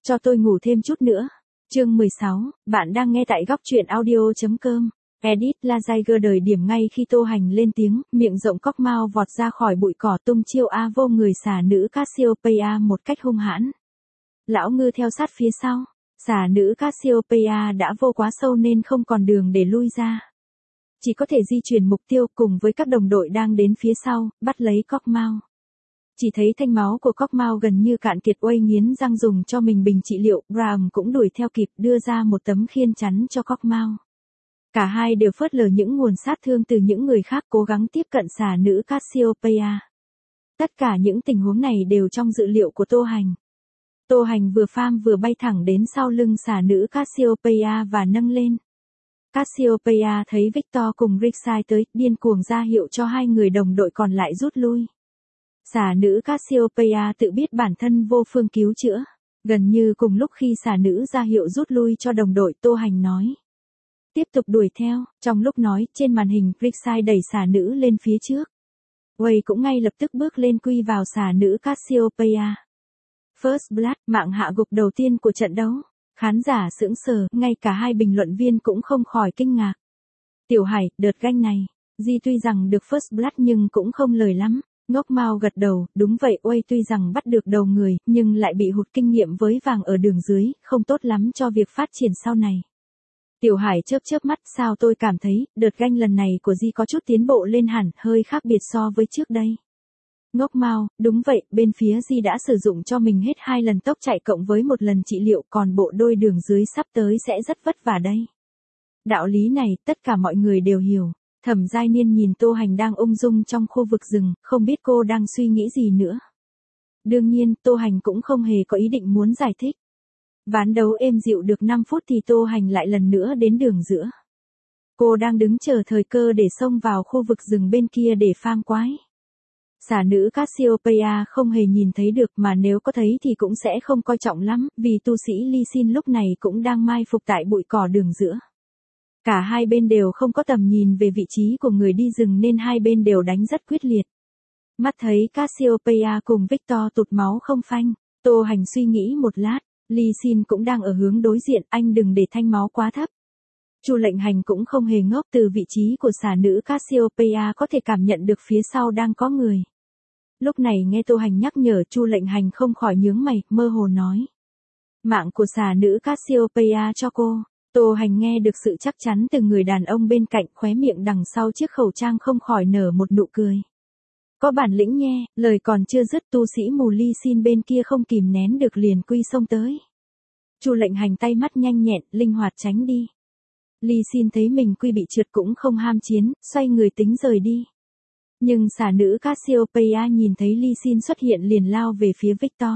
cho tôi ngủ thêm chút nữa. Chương 16, bạn đang nghe tại góc truyện audio.com. Edit Laziger đời điểm ngay khi Tô Hành lên tiếng, miệng rộng cóc mao vọt ra khỏi bụi cỏ tung chiêu a vô người xà nữ Cassiopeia một cách hung hãn. Lão ngư theo sát phía sau, xà nữ Cassiopeia đã vô quá sâu nên không còn đường để lui ra. Chỉ có thể di chuyển mục tiêu cùng với các đồng đội đang đến phía sau, bắt lấy cóc mao. Chỉ thấy thanh máu của cóc mao gần như cạn kiệt, Uây nghiến răng dùng cho mình bình trị liệu, Graham cũng đuổi theo kịp đưa ra một tấm khiên chắn cho cóc mao. Cả hai đều phớt lờ những nguồn sát thương từ những người khác cố gắng tiếp cận xà nữ Cassiopeia. Tất cả những tình huống này đều trong dự liệu của Tô Hành. Tô Hành vừa pham vừa bay thẳng đến sau lưng xà nữ Cassiopeia và nâng lên. Cassiopeia thấy Victor cùng Rixai tới, điên cuồng ra hiệu cho hai người đồng đội còn lại rút lui. Xà nữ Cassiopeia tự biết bản thân vô phương cứu chữa. Gần như cùng lúc khi xà nữ ra hiệu rút lui cho đồng đội, Tô Hành nói: tiếp tục đuổi theo. Trong lúc nói, trên màn hình, Rixai đẩy xà nữ lên phía trước. Uây cũng ngay lập tức bước lên quy vào xà nữ Cassiopeia. First Blood, mạng hạ gục đầu tiên của trận đấu. Khán giả sững sờ, ngay cả hai bình luận viên cũng không khỏi kinh ngạc. Tiểu Hải, đợt ganh này, Di tuy rằng được First Blood nhưng cũng không lời lắm. Ngốc Mao gật đầu, đúng vậy, Uây tuy rằng bắt được đầu người, nhưng lại bị hụt kinh nghiệm với vàng ở đường dưới, không tốt lắm cho việc phát triển sau này. Tiểu Hải chớp mắt, sao tôi cảm thấy, đợt ganh lần này của Di có chút tiến bộ lên hẳn, hơi khác biệt so với trước đây. Ngốc Mao, đúng vậy, bên phía Di đã sử dụng cho mình hết 2 lần tốc chạy cộng với 1 lần trị liệu, còn bộ đôi đường dưới sắp tới sẽ rất vất vả đây. Đạo lý này, tất cả mọi người đều hiểu. Thẩm Giai Niên nhìn Tô Hành đang ung dung trong khu vực rừng, không biết cô đang suy nghĩ gì nữa. Đương nhiên, Tô Hành cũng không hề có ý định muốn giải thích. Ván đấu êm dịu được 5 phút thì Tô Hành lại lần nữa đến đường giữa. Cô đang đứng chờ thời cơ để xông vào khu vực rừng bên kia để phang quái. Xà nữ Cassiopeia không hề nhìn thấy được, mà nếu có thấy thì cũng sẽ không coi trọng lắm, vì tu sĩ Ly Sin lúc này cũng đang mai phục tại bụi cỏ đường giữa. Cả hai bên đều không có tầm nhìn về vị trí của người đi rừng nên hai bên đều đánh rất quyết liệt. Mắt thấy Cassiopeia cùng Victor tụt máu không phanh, Tô Hành suy nghĩ một lát, Ly Sin cũng đang ở hướng đối diện, anh đừng để thanh máu quá thấp. Chu Lệnh Hành cũng không hề ngốc, từ vị trí của xà nữ Cassiopeia có thể cảm nhận được phía sau đang có người. Lúc này nghe Tô Hành nhắc nhở, Chu Lệnh Hành không khỏi nhướng mày, mơ hồ nói: mạng của xà nữ Cassiopeia cho cô. Tô Hành nghe được sự chắc chắn từ người đàn ông bên cạnh, khóe miệng đằng sau chiếc khẩu trang không khỏi nở một nụ cười. Có bản lĩnh nghe, lời còn chưa dứt tu sĩ mù Ly Sin bên kia không kìm nén được liền quy xông tới. Chu Lệnh Hành tay mắt nhanh nhẹn, linh hoạt tránh đi. Ly Sin thấy mình quy bị trượt cũng không ham chiến, xoay người tính rời đi. Nhưng xà nữ Cassiopeia nhìn thấy Ly Sin xuất hiện liền lao về phía Victor.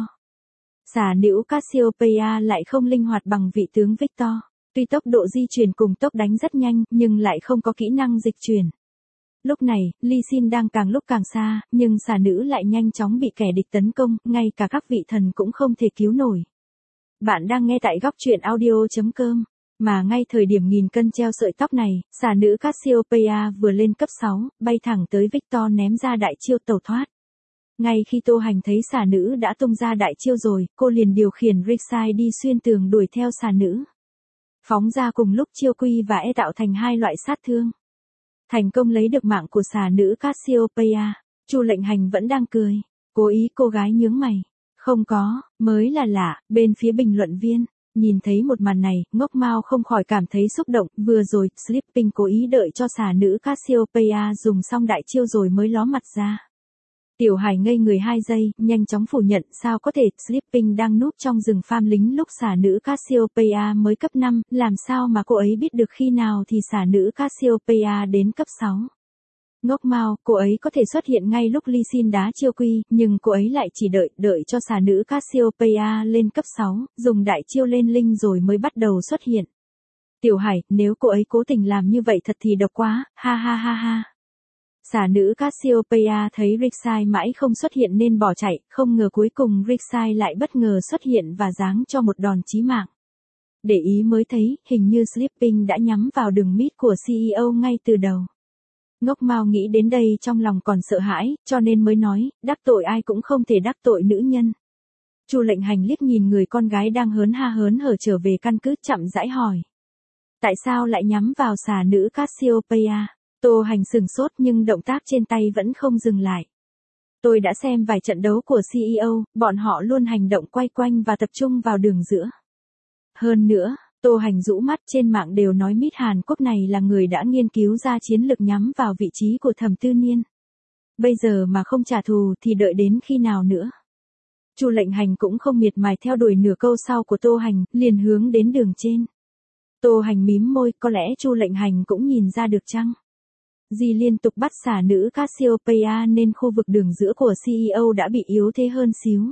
Xà nữ Cassiopeia lại không linh hoạt bằng vị tướng Victor. Tuy tốc độ di chuyển cùng tốc đánh rất nhanh, nhưng lại không có kỹ năng dịch chuyển. Lúc này, Ly Sin đang càng lúc càng xa, nhưng xà nữ lại nhanh chóng bị kẻ địch tấn công, ngay cả các vị thần cũng không thể cứu nổi. Bạn đang nghe tại góc truyện audio.com. Mà ngay thời điểm nghìn cân treo sợi tóc này, xà nữ Cassiopeia vừa lên cấp 6, bay thẳng tới Victor ném ra đại chiêu tẩu thoát. Ngay khi Tô Hành thấy xà nữ đã tung ra đại chiêu rồi, cô liền điều khiển Rixai đi xuyên tường đuổi theo xà nữ. Phóng ra cùng lúc chiêu quy và e tạo thành 2 loại sát thương. Thành công lấy được mạng của xà nữ Cassiopeia. Chu Lệnh Hành vẫn đang cười. Cố ý cô gái nhướng mày. Không có, mới là lạ. Bên phía bình luận viên, nhìn thấy một màn này, Ngốc Mao không khỏi cảm thấy xúc động. Vừa rồi, Sleeping cố ý đợi cho xà nữ Cassiopeia dùng xong đại chiêu rồi mới ló mặt ra. Tiểu Hải ngây người 2 giây, nhanh chóng phủ nhận, sao có thể, Sleeping đang núp trong rừng farm lính lúc xà nữ Cassiopeia mới cấp 5, làm sao mà cô ấy biết được khi nào thì xà nữ Cassiopeia đến cấp 6. Ngốc Mao, cô ấy có thể xuất hiện ngay lúc Ly Sin đá chiêu quy, nhưng cô ấy lại chỉ đợi cho xà nữ Cassiopeia lên cấp 6, dùng đại chiêu lên linh rồi mới bắt đầu xuất hiện. Tiểu Hải, nếu cô ấy cố tình làm như vậy thật thì độc quá, ha ha ha ha. Xà nữ Cassiopeia thấy Rixai mãi không xuất hiện nên bỏ chạy, không ngờ cuối cùng Rixai lại bất ngờ xuất hiện và giáng cho một đòn chí mạng. Để ý mới thấy, hình như Sleeping đã nhắm vào đường mid của CEO ngay từ đầu. Ngốc Mao nghĩ đến đây trong lòng còn sợ hãi, cho nên mới nói, đắc tội ai cũng không thể đắc tội nữ nhân. Chu Lệnh Hành liếc nhìn người con gái đang hớn hở trở về căn cứ, chậm rãi hỏi. Tại sao lại nhắm vào xà nữ Cassiopeia? Tô Hành sửng sốt nhưng động tác trên tay vẫn không dừng lại. Tôi đã xem vài trận đấu của CEO, bọn họ luôn hành động quay quanh và tập trung vào đường giữa. Hơn nữa, Tô Hành rũ mắt, trên mạng đều nói Mít Hàn Quốc này là người đã nghiên cứu ra chiến lược nhắm vào vị trí của Thẩm Tư Niên. Bây giờ mà không trả thù thì đợi đến khi nào nữa? Chu Lệnh Hành cũng không miệt mài theo đuổi nửa câu sau của Tô Hành, liền hướng đến đường trên. Tô Hành mím môi, có lẽ Chu Lệnh Hành cũng nhìn ra được chăng? Di liên tục bắt xả nữ Cassiopeia nên khu vực đường giữa của CEO đã bị yếu thế hơn xíu.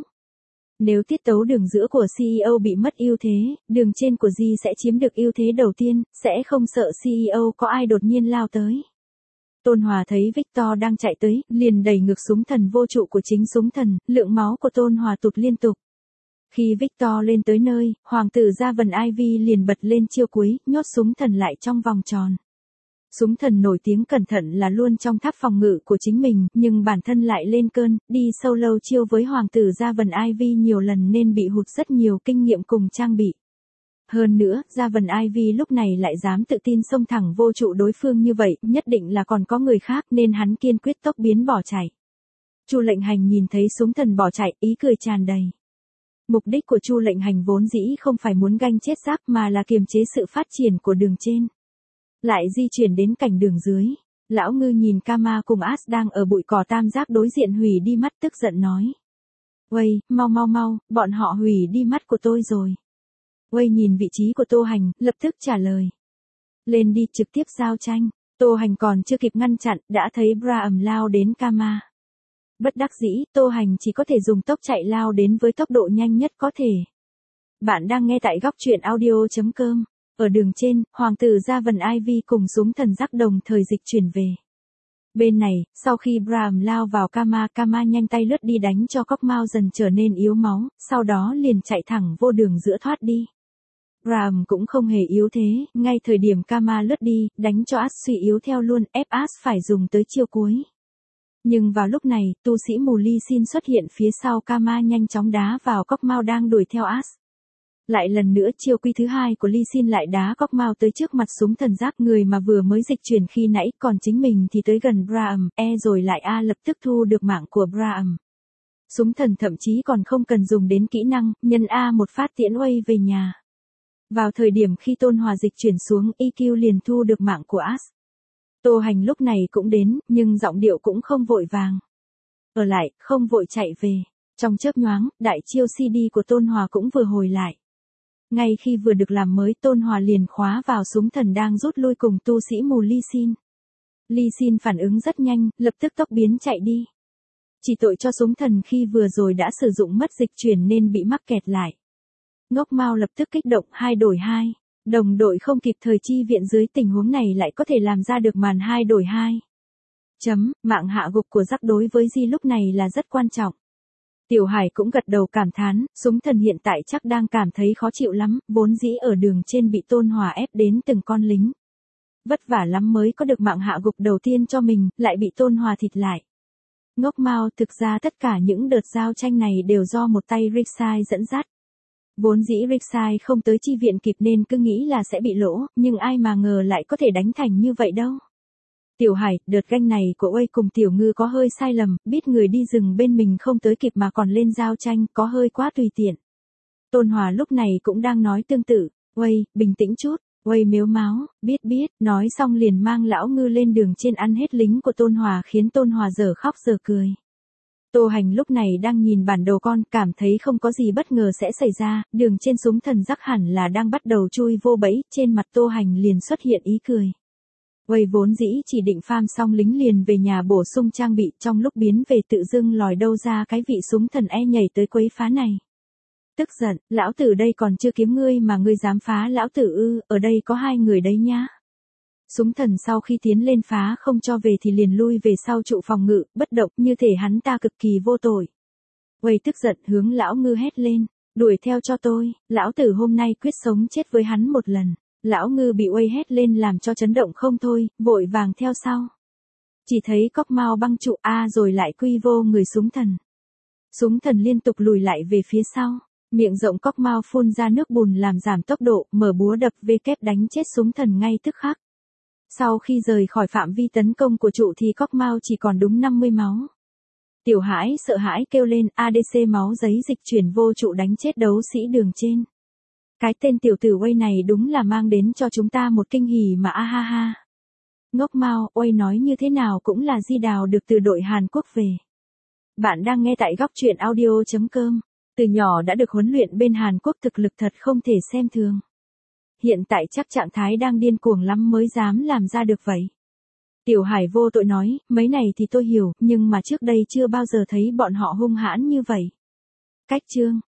Nếu tiết tấu đường giữa của CEO bị mất ưu thế, đường trên của Di sẽ chiếm được ưu thế đầu tiên, sẽ không sợ CEO có ai đột nhiên lao tới. Tôn Hòa thấy Victor đang chạy tới, liền đẩy ngược súng thần vô trụ của chính súng thần, lượng máu của Tôn Hòa tụt liên tục. Khi Victor lên tới nơi, hoàng tử Gia Vần Ivy liền bật lên chiêu cuối, nhốt súng thần lại trong vòng tròn. Súng thần nổi tiếng cẩn thận là luôn trong tháp phòng ngự của chính mình, nhưng bản thân lại lên cơn, đi solo chiêu với hoàng tử Gia Vần Ivy nhiều lần nên bị hụt rất nhiều kinh nghiệm cùng trang bị. Hơn nữa, Gia Vần Ivy lúc này lại dám tự tin xông thẳng vô trụ đối phương như vậy, nhất định là còn có người khác nên hắn kiên quyết tốc biến bỏ chạy. Chu Lệnh Hành nhìn thấy súng thần bỏ chạy, ý cười tràn đầy. Mục đích của Chu Lệnh Hành vốn dĩ không phải muốn ganh chết Giáp mà là kiềm chế sự phát triển của đường trên. Lại di chuyển đến cảnh đường dưới. Lão Ngư nhìn Kama cùng As đang ở bụi cỏ tam giác đối diện hủy đi mắt, tức giận nói. Uầy, mau, bọn họ hủy đi mắt của tôi rồi. Uầy nhìn vị trí của Tô Hành, lập tức trả lời. Lên đi, trực tiếp giao tranh. Tô Hành còn chưa kịp ngăn chặn, đã thấy Braham lao đến Kama. Bất đắc dĩ, Tô Hành chỉ có thể dùng tốc chạy lao đến với tốc độ nhanh nhất có thể. Bạn đang nghe tại góc truyện audio.com. Ở đường trên, hoàng tử Gia Vần Ivy cùng súng thần giác đồng thời dịch chuyển về. Bên này, sau khi Braham lao vào Kama nhanh tay lướt đi đánh cho Cóc-Mao dần trở nên yếu máu, sau đó liền chạy thẳng vô đường giữa thoát đi. Braham cũng không hề yếu thế, ngay thời điểm Kama lướt đi, đánh cho As suy yếu theo luôn, ép As phải dùng tới chiêu cuối. Nhưng vào lúc này, tu sĩ mù Ly Sin xuất hiện phía sau Kama nhanh chóng đá vào Cóc-Mao đang đuổi theo As. Lại lần nữa chiêu quy thứ hai của Ly Sin lại đá Cóc-Mao tới trước mặt súng thần giác, người mà vừa mới dịch chuyển khi nãy, còn chính mình thì tới gần Braham, rồi lại lập tức thu được mạng của Braham. Súng thần thậm chí còn không cần dùng đến kỹ năng, nhân một phát tiễn Uây về nhà. Vào thời điểm khi Tôn Hòa dịch chuyển xuống, EQ liền thu được mạng của As. Tô Hành lúc này cũng đến, nhưng giọng điệu cũng không vội vàng. Ở lại, không vội chạy về. Trong chớp nhoáng, đại chiêu CD của Tôn Hòa cũng vừa hồi lại. Ngay khi vừa được làm mới, Tôn Hòa liền khóa vào súng thần đang rút lui cùng tu sĩ mù Ly Sin. Ly Sin phản ứng rất nhanh, lập tức tốc biến chạy đi. Chỉ tội cho súng thần khi vừa rồi đã sử dụng mất dịch chuyển nên bị mắc kẹt lại. Ngốc Mao lập tức kích động 2 đổi 2. Đồng đội không kịp thời chi viện dưới tình huống này lại có thể làm ra được màn 2 đổi 2. Mạng hạ gục của Giáp đối với Di lúc này là rất quan trọng. Tiểu Hải cũng gật đầu cảm thán, súng thần hiện tại chắc đang cảm thấy khó chịu lắm, vốn dĩ ở đường trên bị Tôn Hòa ép đến từng con lính. Vất vả lắm mới có được mạng hạ gục đầu tiên cho mình, lại bị Tôn Hòa thịt lại. Ngốc Mao, thực ra tất cả những đợt giao tranh này đều do một tay Rixai dẫn dắt. Vốn dĩ Rixai không tới chi viện kịp nên cứ nghĩ là sẽ bị lỗ, nhưng ai mà ngờ lại có thể đánh thành như vậy đâu. Tiểu Hải, đợt ganh này của Uây cùng Tiểu Ngư có hơi sai lầm, biết người đi rừng bên mình không tới kịp mà còn lên giao tranh, có hơi quá tùy tiện. Tôn Hòa lúc này cũng đang nói tương tự, Uây, bình tĩnh chút, Uây mếu máo, biết, nói xong liền mang lão Ngư lên đường trên ăn hết lính của Tôn Hòa khiến Tôn Hòa dở khóc dở cười. Tô Hành lúc này đang nhìn bản đồ con, cảm thấy không có gì bất ngờ sẽ xảy ra, đường trên súng thần giác hẳn là đang bắt đầu chui vô bẫy, trên mặt Tô Hành liền xuất hiện ý cười. Uây vốn dĩ chỉ định farm xong lính liền về nhà bổ sung trang bị, trong lúc biến về tự dưng lòi đâu ra cái vị súng thần nhảy tới quấy phá này. Tức giận, lão tử đây còn chưa kiếm ngươi mà ngươi dám phá lão tử ư, ở đây có 2 người đấy nhá. Súng thần sau khi tiến lên phá không cho về thì liền lui về sau trụ phòng ngự, bất động như thể hắn ta cực kỳ vô tội. Uây tức giận hướng lão Ngư hét lên, đuổi theo cho tôi, lão tử hôm nay quyết sống chết với hắn một lần. Lão Ngư bị Uây hét lên làm cho chấn động không thôi, vội vàng theo sau. Chỉ thấy Cóc-Mao băng trụ rồi lại quy vô người súng thần. Súng thần liên tục lùi lại về phía sau. Miệng rộng cóc mao phun ra nước bùn làm giảm tốc độ, mở búa đập về kép đánh chết súng thần ngay tức khắc. Sau khi rời khỏi phạm vi tấn công của trụ thì cóc mao chỉ còn đúng 50 máu. Tiểu Hải sợ hãi kêu lên, ADC máu giấy dịch chuyển vô trụ đánh chết đấu sĩ đường trên. Cái tên tiểu tử Uây này đúng là mang đến cho chúng ta một kinh hỉ mà a ha ha. Ngốc Mao, Uây nói như thế nào cũng là Di Đào được từ đội Hàn Quốc về. Bạn đang nghe tại góc truyện audio.com. Từ nhỏ đã được huấn luyện bên Hàn Quốc thực lực thật không thể xem thường. Hiện tại chắc trạng thái đang điên cuồng lắm mới dám làm ra được vậy. Tiểu Hải vô tội nói, mấy này thì tôi hiểu, nhưng mà trước đây chưa bao giờ thấy bọn họ hung hãn như vậy. Cách chương.